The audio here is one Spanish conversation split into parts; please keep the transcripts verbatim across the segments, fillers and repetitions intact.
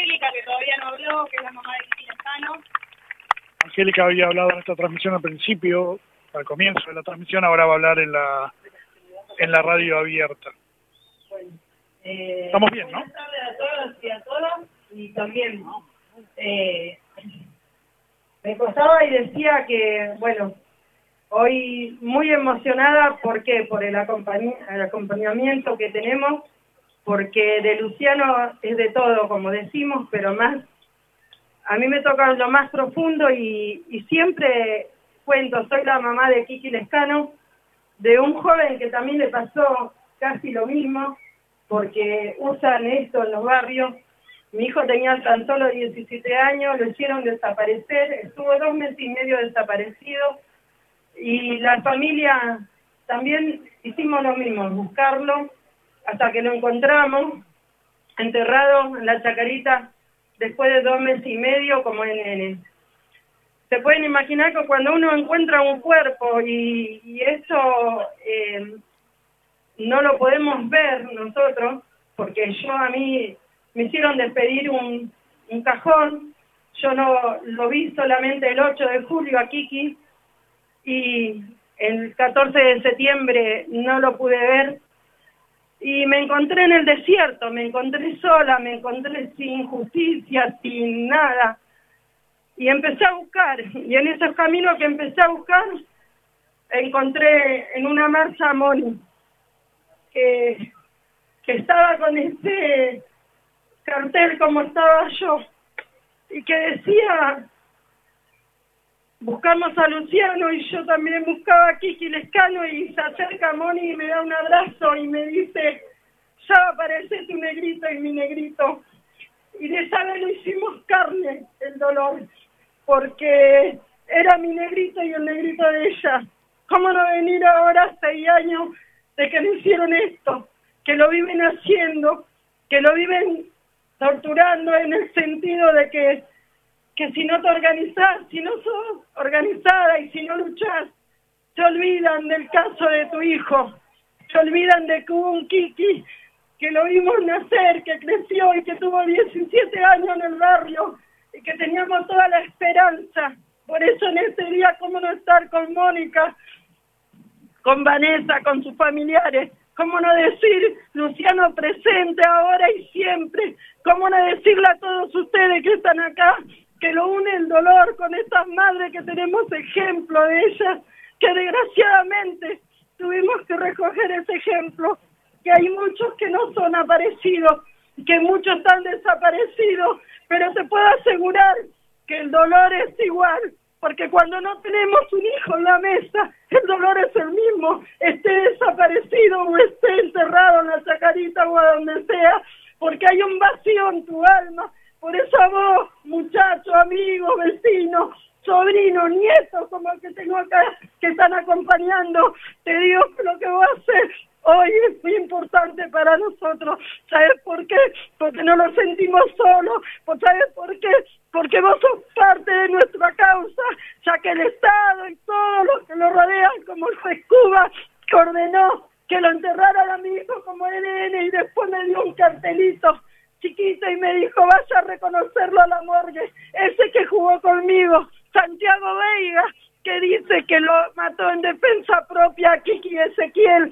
Angélica, que todavía no habló, que es la mamá de Kiki Lescano. Angélica había hablado en esta transmisión al principio, al comienzo de la transmisión, ahora va a hablar en la en la radio abierta. Bueno, eh, estamos bien, ¿no? Buenas tardes a todos y a todas, y también eh, me costaba y decía que, bueno, hoy muy emocionada, ¿por qué? Por el, acompañ el acompañamiento que tenemos, porque de Luciano es de todo, como decimos, pero más, a mí me toca lo más profundo y, y siempre cuento, soy la mamá de Kiki Lescano, de un joven que también le pasó casi lo mismo, porque usan esto en los barrios. Mi hijo tenía tan solo diecisiete años, lo hicieron desaparecer, estuvo dos meses y medio desaparecido, y la familia también hicimos lo mismo, buscarlo, hasta que lo encontramos, enterrado en la chacarita, después de dos meses y medio, como en nene. Se pueden imaginar que cuando uno encuentra un cuerpo y, y eso eh, no lo podemos ver nosotros, porque yo a mí me hicieron despedir un, un cajón, yo no lo vi solamente el ocho de julio a Kiki, y el catorce de septiembre no lo pude ver, y me encontré en el desierto, me encontré sola, me encontré sin justicia, sin nada, y empecé a buscar, y en esos caminos que empecé a buscar, encontré en una marcha a Moni, que, que estaba con ese cartel como estaba yo, y que decía, buscamos a Luciano, y yo también buscaba a Kiki Lescano, y se acerca a Moni y me da un abrazo y me dice, ya va a aparecer tu negrito y mi negrito, y de esa vez lo hicimos carne, el dolor, porque era mi negrito y el negrito de ella. ¿Cómo no venir ahora, seis años, de que le hicieron esto? Que lo viven haciendo, que lo viven torturando en el sentido de que, que si no te organizás, si no sos organizada y si no luchás, se olvidan del caso de tu hijo, se olvidan de que hubo un Kiki, que lo vimos nacer, que creció y que tuvo diecisiete años en el barrio, y que teníamos toda la esperanza. Por eso en este día, cómo no estar con Mónica, con Vanessa, con sus familiares, cómo no decir Luciano presente ahora y siempre, cómo no decirle a todos ustedes que están acá, que lo une el dolor con estas madres que tenemos ejemplo de ellas, que desgraciadamente tuvimos que recoger ese ejemplo, que hay muchos que no son aparecidos, que muchos están desaparecidos, pero te puedo asegurar que el dolor es igual, porque cuando no tenemos un hijo en la mesa, el dolor es el mismo, esté desaparecido o esté enterrado en la chacarita o a donde sea, porque hay un vacío en tu alma. Por eso a vos, muchachos, amigos, vecinos, sobrinos, nietos, como el que tengo acá, que están acompañando, te digo que lo que vos haces hoy es muy importante para nosotros. ¿Sabes por qué? Porque no nos sentimos solos. ¿Sabes por qué? Porque vos sos parte de nuestra causa, ya que el Estado y todos los que lo rodean, como el juez Cuba, que ordenó que lo enterraran a mi hijo como N N y después me dio un cartelito chiquito y me dijo, vaya a reconocerlo a la morgue, ese que jugó conmigo, Santiago Veiga, que dice que lo mató en defensa propia a Kiki Ezequiel.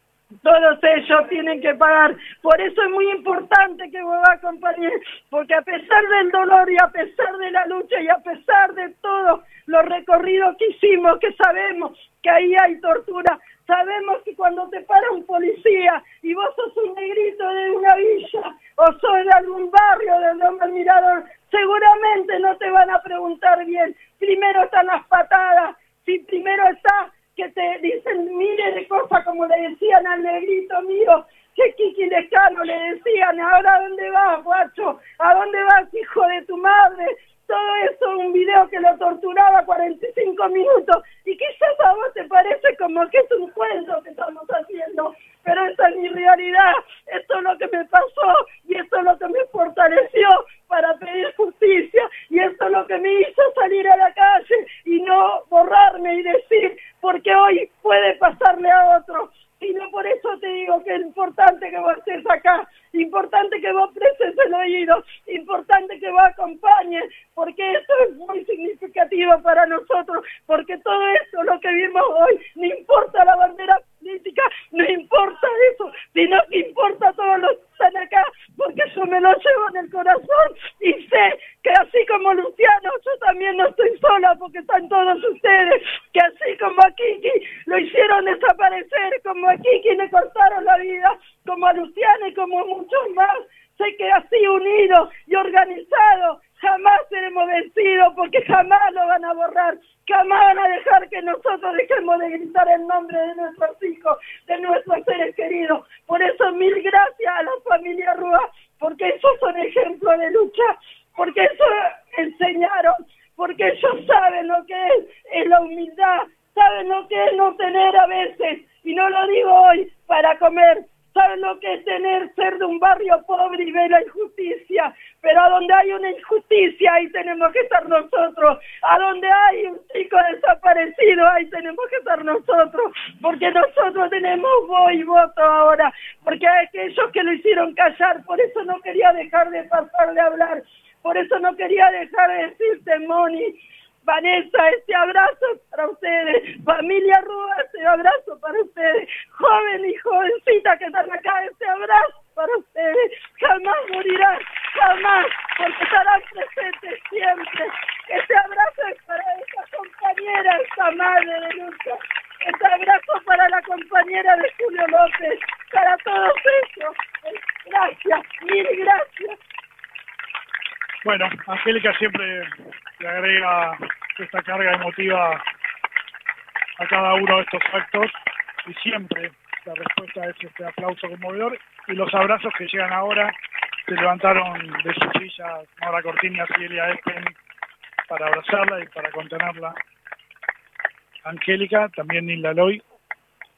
Todos ellos tienen que pagar. Por eso es muy importante que vos acompañes, porque a pesar del dolor y a pesar de la lucha y a pesar de todo los recorridos que hicimos, que sabemos que ahí hay tortura, sabemos que cuando te para un policía y vos sos un negrito de una villa o sos de algún barrio de donde me miraron, seguramente no te van a preguntar bien. Primero están las patadas, si primero está que te dicen miles de cosas, como le decían al negrito mío, que Kiki Lescano le decían, ahora ¿a dónde vas, guacho? ¿A dónde vas, hijo de tu madre? Todo eso, un video que lo torturaba cuarenta y cinco minutos, y quizás a vos te parece como que es un cuento que estamos haciendo, pero esa es mi realidad, esto es lo que me pasó, y esto es lo que me fortaleció para pedir justicia, y esto es lo que me hizo salir a la calle, y no borrarme y decir, porque hoy puede pasarle a otro, y no por eso te digo que es importante que vos estés acá, importante que vos prestes el oído, importante que vos acompañes, porque esto es muy significativo para nosotros, porque todo esto, lo que vimos hoy, no importa la bandera política, no importa eso, sino que importa a todos los que están acá, porque yo me lo llevo en el corazón y sé que así como Luciano, yo también no estoy sola, porque están todos ustedes, que así como a Kiki lo hicieron desaparecer, como a Kiki le cortaron la vida, como a Luciano y como muchos más, sé que así unidos y organizados jamás seremos vencidos, porque jamás lo van a borrar, jamás van a dejar que nosotros dejemos de gritar el nombre de nuestros hijos, de nuestros seres queridos. Por eso mil gracias a la familia Rúa, porque esos son ejemplos de lucha, porque eso enseñaron, porque ellos saben lo que es, es la humildad, saben lo que es no tener a veces, y no lo digo hoy para comer, saben lo que es tener, ser de un barrio pobre y ver la injusticia, pero a donde hay una injusticia, ahí tenemos que estar nosotros, a donde hay un chico desaparecido, ahí tenemos que estar nosotros, porque nosotros tenemos voz y voto ahora, porque hay aquellos que lo hicieron callar, por eso no quería dejar de pasar de hablar, por eso no quería dejar de decirte, Moni, Vanessa, este abrazo para ustedes, familia Rúa, este abrazo para ustedes, joven y jovencita que están acá, este abrazo para ustedes, jamás morirán, jamás, porque estarán presentes siempre. Este abrazo es para esa compañera, esa madre de lucha, este abrazo para la compañera de Julio López, para todos ellos, gracias, mil gracias. Bueno, Angélica siempre le agrega esta carga emotiva a cada uno de estos actos y siempre la respuesta es este aplauso conmovedor y los abrazos que llegan ahora. Se levantaron de su silla Nora Cortiñas y Elia Espen para abrazarla y para contenerla. Angélica, también Nilda Loy,